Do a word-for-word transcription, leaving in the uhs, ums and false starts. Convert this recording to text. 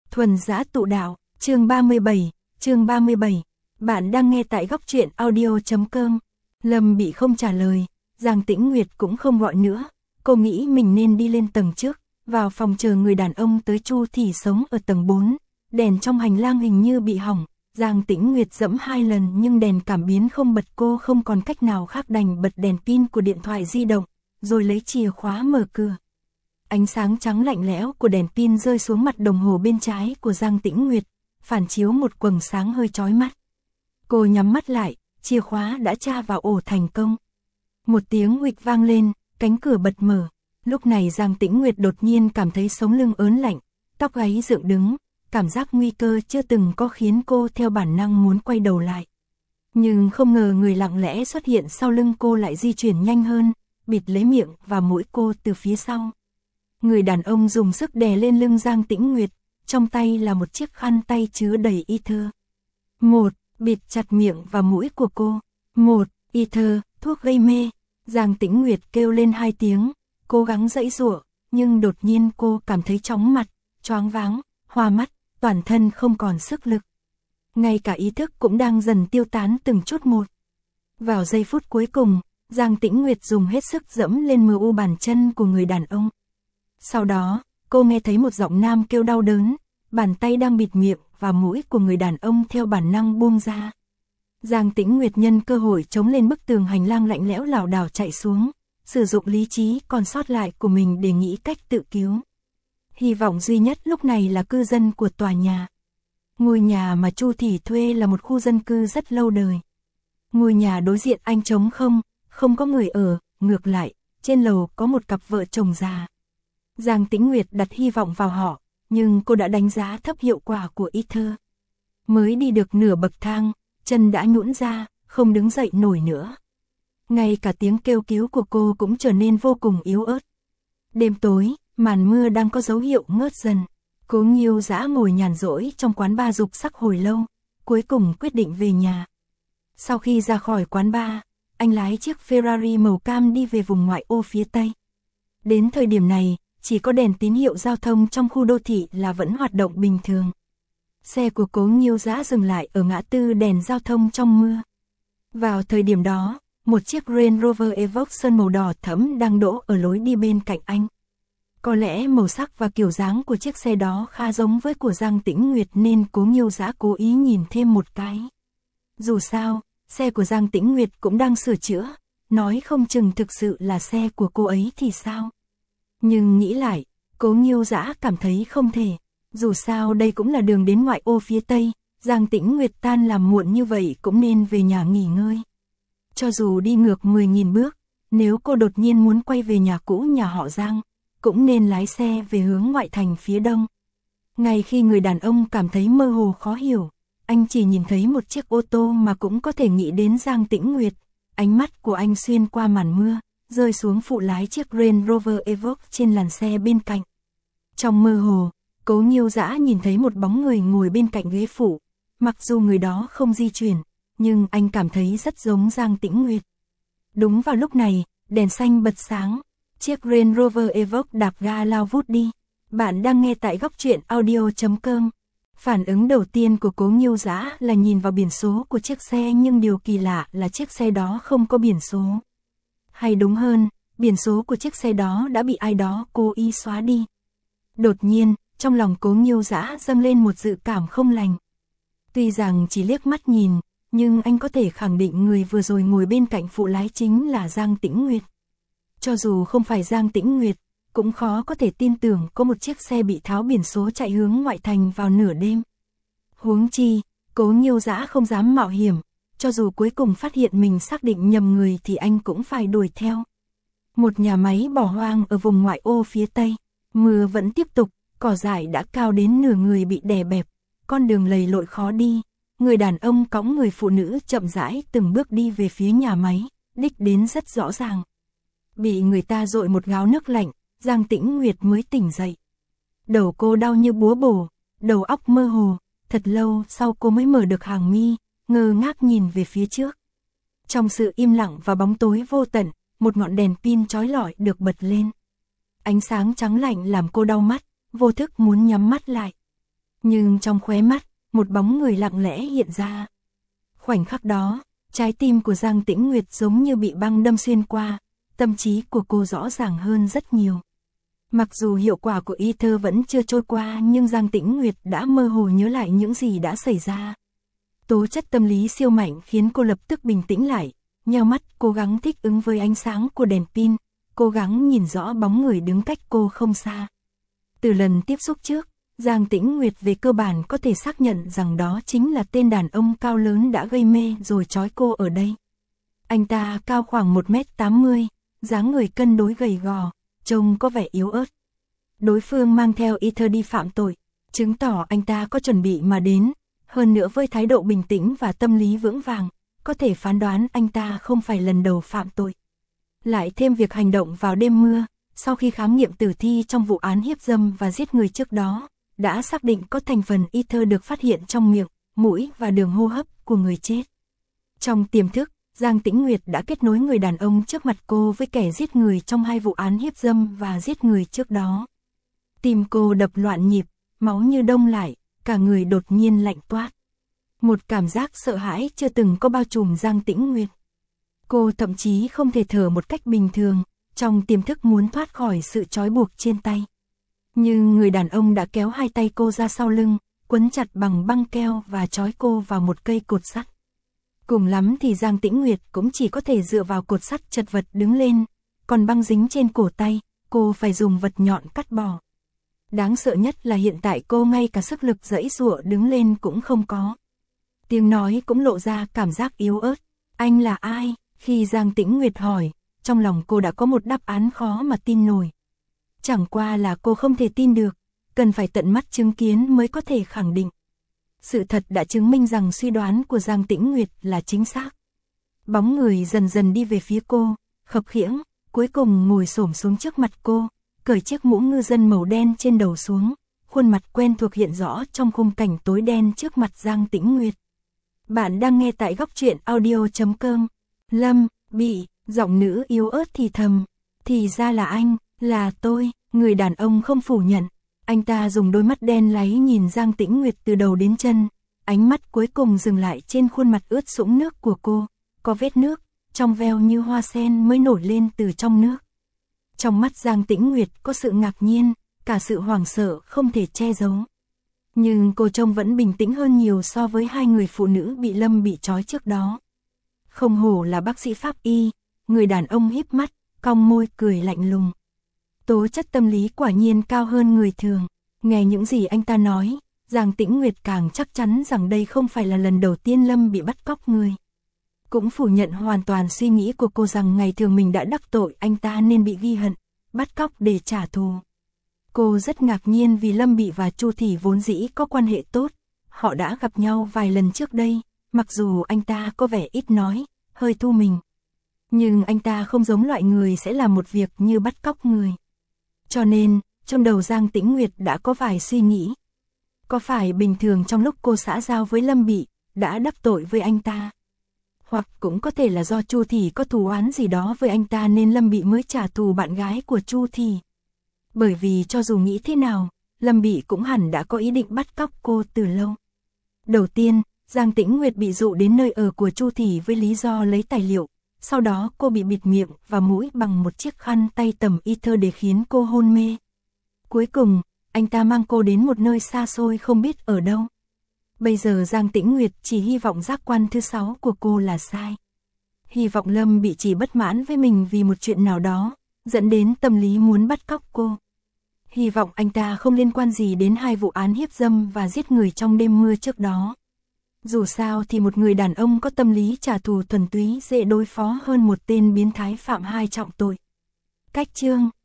Thuần Dã Tụ Đạo, chương ba mươi bảy, chương ba mươi bảy. Bạn đang nghe tại góc truyện audio chấm com. Lâm bị không trả lời, Giang Tĩnh Nguyệt cũng không gọi nữa. Cô nghĩ mình nên đi lên tầng trước, vào phòng chờ người đàn ông tới. Chu Thị sống ở tầng bốn, đèn trong hành lang hình như bị hỏng. Giang Tĩnh Nguyệt dẫm hai lần nhưng đèn cảm biến không bật, cô không còn cách nào khác đành bật đèn pin của điện thoại di động, rồi lấy chìa khóa mở cửa. Ánh sáng trắng lạnh lẽo của đèn pin rơi xuống mặt đồng hồ bên trái của Giang Tĩnh Nguyệt, phản chiếu một quầng sáng hơi chói mắt. Cô nhắm mắt lại, chìa khóa đã tra vào ổ thành công. Một tiếng huỵch vang lên, cánh cửa bật mở. Lúc này Giang Tĩnh Nguyệt đột nhiên cảm thấy sống lưng ớn lạnh, tóc gáy dựng đứng, cảm giác nguy cơ chưa từng có khiến cô theo bản năng muốn quay đầu lại. Nhưng không ngờ người lặng lẽ xuất hiện sau lưng cô lại di chuyển nhanh hơn, bịt lấy miệng và mũi cô từ phía sau. Người đàn ông dùng sức đè lên lưng Giang Tĩnh Nguyệt, trong tay là một chiếc khăn tay chứa đầy ether. Một, bịt chặt miệng và mũi của cô. Một, ether, thuốc gây mê. Giang Tĩnh Nguyệt kêu lên hai tiếng, cố gắng giãy giụa, nhưng đột nhiên cô cảm thấy chóng mặt, choáng váng, hoa mắt, toàn thân không còn sức lực. Ngay cả ý thức cũng đang dần tiêu tán từng chút một. Vào giây phút cuối cùng, Giang Tĩnh Nguyệt dùng hết sức dẫm lên mờ u bàn chân của người đàn ông. Sau đó, cô nghe thấy một giọng nam kêu đau đớn, bàn tay đang bịt miệng và mũi của người đàn ông theo bản năng buông ra. Giang Tĩnh Nguyệt nhân cơ hội chống lên bức tường hành lang lạnh lẽo lảo đảo chạy xuống, sử dụng lý trí còn sót lại của mình để nghĩ cách tự cứu. Hy vọng duy nhất lúc này là cư dân của tòa nhà. Ngôi nhà mà Chu Thị thuê là một khu dân cư rất lâu đời. Ngôi nhà đối diện anh trống không, không có người ở, ngược lại, trên lầu có một cặp vợ chồng già. Giang Tĩnh Nguyệt đặt hy vọng vào họ, nhưng cô đã đánh giá thấp hiệu quả của ether. Mới đi được nửa bậc thang, chân đã nhũn ra, không đứng dậy nổi nữa. Ngay cả tiếng kêu cứu của cô cũng trở nên vô cùng yếu ớt. Đêm tối, màn mưa đang có dấu hiệu ngớt dần. Cố Nghiêu Dã ngồi nhàn rỗi trong quán bar dục sắc hồi lâu, cuối cùng quyết định về nhà. Sau khi ra khỏi quán bar, anh lái chiếc Ferrari màu cam đi về vùng ngoại ô phía tây. Đến thời điểm này, chỉ có đèn tín hiệu giao thông trong khu đô thị là vẫn hoạt động bình thường. Xe của Cố Nghiêu Dã dừng lại ở ngã tư đèn giao thông trong mưa. Vào thời điểm đó, một chiếc Range Rover Evoque sơn màu đỏ thẫm đang đỗ ở lối đi bên cạnh anh. Có lẽ màu sắc và kiểu dáng của chiếc xe đó khá giống với của Giang Tĩnh Nguyệt nên Cố Nghiêu Dã cố ý nhìn thêm một cái. Dù sao, xe của Giang Tĩnh Nguyệt cũng đang sửa chữa, nói không chừng thực sự là xe của cô ấy thì sao? Nhưng nghĩ lại, Cố Nghiêu Dã cảm thấy không thể. Dù sao đây cũng là đường đến ngoại ô phía tây, Giang Tĩnh Nguyệt tan làm muộn như vậy cũng nên về nhà nghỉ ngơi. Cho dù đi ngược mười nghìn bước, nếu cô đột nhiên muốn quay về nhà cũ nhà họ Giang, cũng nên lái xe về hướng ngoại thành phía đông. Ngay khi người đàn ông cảm thấy mơ hồ khó hiểu, anh chỉ nhìn thấy một chiếc ô tô mà cũng có thể nghĩ đến Giang Tĩnh Nguyệt. Ánh mắt của anh xuyên qua màn mưa, rơi xuống phụ lái chiếc Range Rover Evoque trên làn xe bên cạnh. Trong mơ hồ, Cố Nghiêu Dã nhìn thấy một bóng người ngồi bên cạnh ghế phụ. Mặc dù người đó không di chuyển, nhưng anh cảm thấy rất giống Giang Tĩnh Nguyệt. Đúng vào lúc này, đèn xanh bật sáng, chiếc Range Rover Evoque đạp ga lao vút đi. Bạn đang nghe tại góc truyện audio chấm com. Phản ứng đầu tiên của Cố Nghiêu Dã là nhìn vào biển số của chiếc xe, nhưng điều kỳ lạ là chiếc xe đó không có biển số. Hay đúng hơn, biển số của chiếc xe đó đã bị ai đó cố ý xóa đi. Đột nhiên, trong lòng Cố Nghiêu Dã dâng lên một dự cảm không lành. Tuy rằng chỉ liếc mắt nhìn, nhưng anh có thể khẳng định người vừa rồi ngồi bên cạnh phụ lái chính là Giang Tĩnh Nguyệt. Cho dù không phải Giang Tĩnh Nguyệt, cũng khó có thể tin tưởng có một chiếc xe bị tháo biển số chạy hướng ngoại thành vào nửa đêm. Huống chi, Cố Nghiêu Dã không dám mạo hiểm, cho dù cuối cùng phát hiện mình xác định nhầm người thì anh cũng phải đuổi theo. Một nhà máy bỏ hoang ở vùng ngoại ô phía tây, mưa vẫn tiếp tục, cỏ dại đã cao đến nửa người bị đè bẹp, con đường lầy lội khó đi. Người đàn ông cõng người phụ nữ chậm rãi từng bước đi về phía nhà máy, đích đến rất rõ ràng. Bị người ta dội một gáo nước lạnh, Giang Tĩnh Nguyệt mới tỉnh dậy. Đầu cô đau như búa bổ, đầu óc mơ hồ, thật lâu sau cô mới mở được hàng mi, ngơ ngác nhìn về phía trước. Trong sự im lặng và bóng tối vô tận, một ngọn đèn pin chói lọi được bật lên. Ánh sáng trắng lạnh làm cô đau mắt, vô thức muốn nhắm mắt lại. Nhưng trong khóe mắt, một bóng người lặng lẽ hiện ra. Khoảnh khắc đó, trái tim của Giang Tĩnh Nguyệt giống như bị băng đâm xuyên qua, tâm trí của cô rõ ràng hơn rất nhiều. Mặc dù hiệu quả của Ether vẫn chưa trôi qua nhưng Giang Tĩnh Nguyệt đã mơ hồ nhớ lại những gì đã xảy ra. Tố chất tâm lý siêu mạnh khiến cô lập tức bình tĩnh lại, nheo mắt cố gắng thích ứng với ánh sáng của đèn pin, cố gắng nhìn rõ bóng người đứng cách cô không xa. Từ lần tiếp xúc trước, Giang Tĩnh Nguyệt về cơ bản có thể xác nhận rằng đó chính là tên đàn ông cao lớn đã gây mê rồi trói cô ở đây. Anh ta cao khoảng một mét tám mươi, dáng người cân đối gầy gò, trông có vẻ yếu ớt. Đối phương mang theo Ether đi phạm tội, chứng tỏ anh ta có chuẩn bị mà đến, hơn nữa với thái độ bình tĩnh và tâm lý vững vàng, có thể phán đoán anh ta không phải lần đầu phạm tội. Lại thêm việc hành động vào đêm mưa, sau khi khám nghiệm tử thi trong vụ án hiếp dâm và giết người trước đó, đã xác định có thành phần Ether được phát hiện trong miệng, mũi và đường hô hấp của người chết. Trong tiềm thức, Giang Tĩnh Nguyệt đã kết nối người đàn ông trước mặt cô với kẻ giết người trong hai vụ án hiếp dâm và giết người trước đó. Tim cô đập loạn nhịp, máu như đông lại, cả người đột nhiên lạnh toát. Một cảm giác sợ hãi chưa từng có bao trùm Giang Tĩnh Nguyệt. Cô thậm chí không thể thở một cách bình thường, trong tiềm thức muốn thoát khỏi sự trói buộc trên tay. Nhưng người đàn ông đã kéo hai tay cô ra sau lưng, quấn chặt bằng băng keo và trói cô vào một cây cột sắt. Cùng lắm thì Giang Tĩnh Nguyệt cũng chỉ có thể dựa vào cột sắt chật vật đứng lên, còn băng dính trên cổ tay, cô phải dùng vật nhọn cắt bỏ. Đáng sợ nhất là hiện tại cô ngay cả sức lực giãy giụa đứng lên cũng không có. Tiếng nói cũng lộ ra cảm giác yếu ớt. Anh là ai? Khi Giang Tĩnh Nguyệt hỏi, trong lòng cô đã có một đáp án khó mà tin nổi. Chẳng qua là cô không thể tin được, cần phải tận mắt chứng kiến mới có thể khẳng định. Sự thật đã chứng minh rằng suy đoán của Giang Tĩnh Nguyệt là chính xác. Bóng người dần dần đi về phía cô, khập khiễng, cuối cùng ngồi xổm xuống trước mặt cô, cởi chiếc mũ ngư dân màu đen trên đầu xuống, khuôn mặt quen thuộc hiện rõ trong khung cảnh tối đen trước mặt Giang Tĩnh Nguyệt. Bạn đang nghe tại góc truyện audio chấm com. Lâm, bị, giọng nữ yếu ớt thì thầm. Thì ra là anh, là tôi, người đàn ông không phủ nhận. Anh ta dùng đôi mắt đen láy nhìn Giang Tĩnh Nguyệt từ đầu đến chân, ánh mắt cuối cùng dừng lại trên khuôn mặt ướt sũng nước của cô, có vết nước, trong veo như hoa sen mới nổi lên từ trong nước. Trong mắt Giang Tĩnh Nguyệt có sự ngạc nhiên, cả sự hoảng sợ không thể che giấu. Nhưng cô trông vẫn bình tĩnh hơn nhiều so với hai người phụ nữ bị Lâm bị trói trước đó. Không hổ là bác sĩ pháp y, người đàn ông híp mắt, cong môi cười lạnh lùng. Tố chất tâm lý quả nhiên cao hơn người thường. Nghe những gì anh ta nói, Giang Tĩnh Nguyệt càng chắc chắn rằng đây không phải là lần đầu tiên Lâm bị bắt cóc người. Cũng phủ nhận hoàn toàn suy nghĩ của cô rằng ngày thường mình đã đắc tội anh ta nên bị ghi hận, bắt cóc để trả thù. Cô rất ngạc nhiên vì Lâm Bị và Chu Thị vốn dĩ có quan hệ tốt, họ đã gặp nhau vài lần trước đây, mặc dù anh ta có vẻ ít nói, hơi thu mình. Nhưng anh ta không giống loại người sẽ làm một việc như bắt cóc người. Cho nên, trong đầu Giang Tĩnh Nguyệt đã có vài suy nghĩ. Có phải bình thường trong lúc cô xã giao với Lâm Bị, đã đắc tội với anh ta? Hoặc cũng có thể là do Chu Thị có thù oán gì đó với anh ta nên Lâm Bị mới trả thù bạn gái của Chu Thị. Bởi vì cho dù nghĩ thế nào, Lâm Bị cũng hẳn đã có ý định bắt cóc cô từ lâu. Đầu tiên, Giang Tĩnh Nguyệt bị dụ đến nơi ở của Chu Thị với lý do lấy tài liệu. Sau đó cô bị bịt miệng và mũi bằng một chiếc khăn tay tẩm Ether để khiến cô hôn mê. Cuối cùng, anh ta mang cô đến một nơi xa xôi không biết ở đâu. Bây giờ Giang Tĩnh Nguyệt chỉ hy vọng giác quan thứ sáu của cô là sai. Hy vọng Lâm Bị chỉ bất mãn với mình vì một chuyện nào đó, dẫn đến tâm lý muốn bắt cóc cô. Hy vọng anh ta không liên quan gì đến hai vụ án hiếp dâm và giết người trong đêm mưa trước đó. Dù sao thì một người đàn ông có tâm lý trả thù thuần túy dễ đối phó hơn một tên biến thái phạm hai trọng tội. Cách chương